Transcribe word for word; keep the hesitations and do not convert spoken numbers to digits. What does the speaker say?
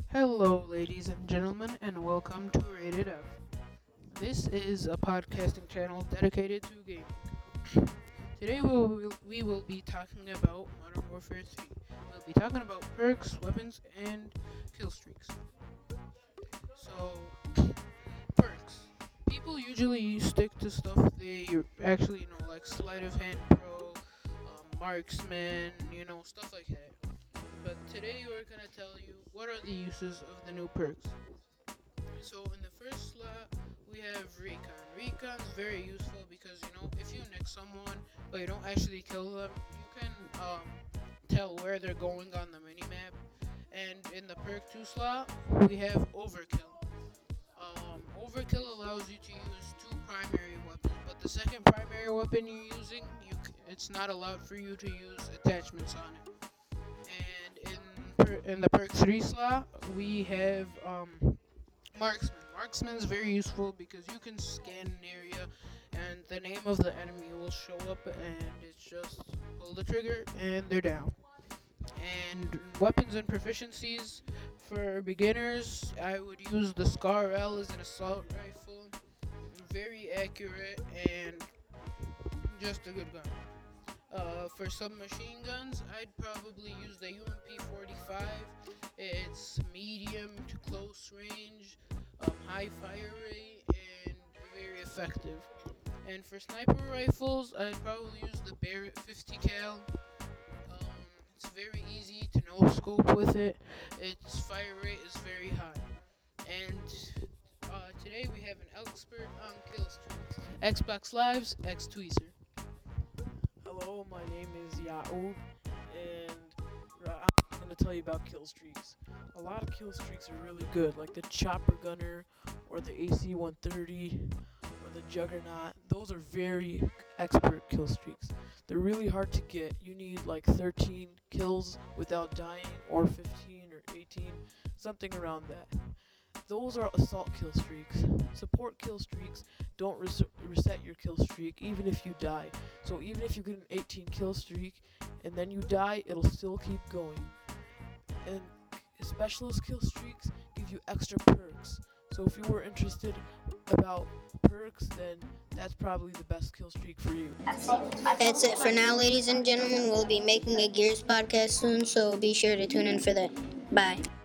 Hello, ladies and gentlemen, and welcome to Rated F. This is a podcasting channel dedicated to gaming. Today we will, we will be talking about Modern Warfare three. We'll be talking about perks, weapons, and kill streaks. So, perks. People usually stick to stuff they actually know, like sleight of hand pro, um, marksman, you know, stuff like that. But today we're gonna tell you what are the uses of the new perks. So in the first slot, we have Recon. Recon's very useful because, you know, if you nick someone but you don't actually kill them, you can um, tell where they're going on the minimap. And in the perk two slot, we have Overkill. Um, Overkill allows you to use two primary weapons, but the second primary weapon you're using, you c- it's not allowed for you to use attachments on it. And in per- in the perk three slot, we have um, Marksman. Marksman is very useful because you can scan an area and the name of the enemy will show up and it's just pull the trigger and they're down. And weapons and proficiencies for beginners, I would use the Scar L as an assault rifle. Very accurate and just a good gun. Uh, for submachine guns, I'd probably use the U M P forty-five. It's medium to close range, um, high fire rate, and very effective. And for sniper rifles, I'd probably use the Barrett fifty cal. Um, it's very easy to no scope with it. Its fire rate is very high. And uh, today we have an expert on kill streaks. Xbox Live's X Tweezer. Hello, my name is Yaoub, and uh, I'm going to tell you about kill streaks. A lot of kill streaks are really good, like the Chopper Gunner, or the A C one thirty, or the Juggernaut. Those are very expert kill streaks. They're really hard to get. You need like thirteen kills without dying, or fifteen or eighteen, something around that. Those are assault kill streaks. Support kill streaks don't res- reset your kill streak even if you die. So even if you get an eighteen kill streak and then you die, it'll still keep going. And specialist kill streaks give you extra perks. So if you were interested about perks, then that's probably the best kill streak for you. That's it for now, ladies and gentlemen. We'll be making a Gears podcast soon, so be sure to tune in for that. Bye.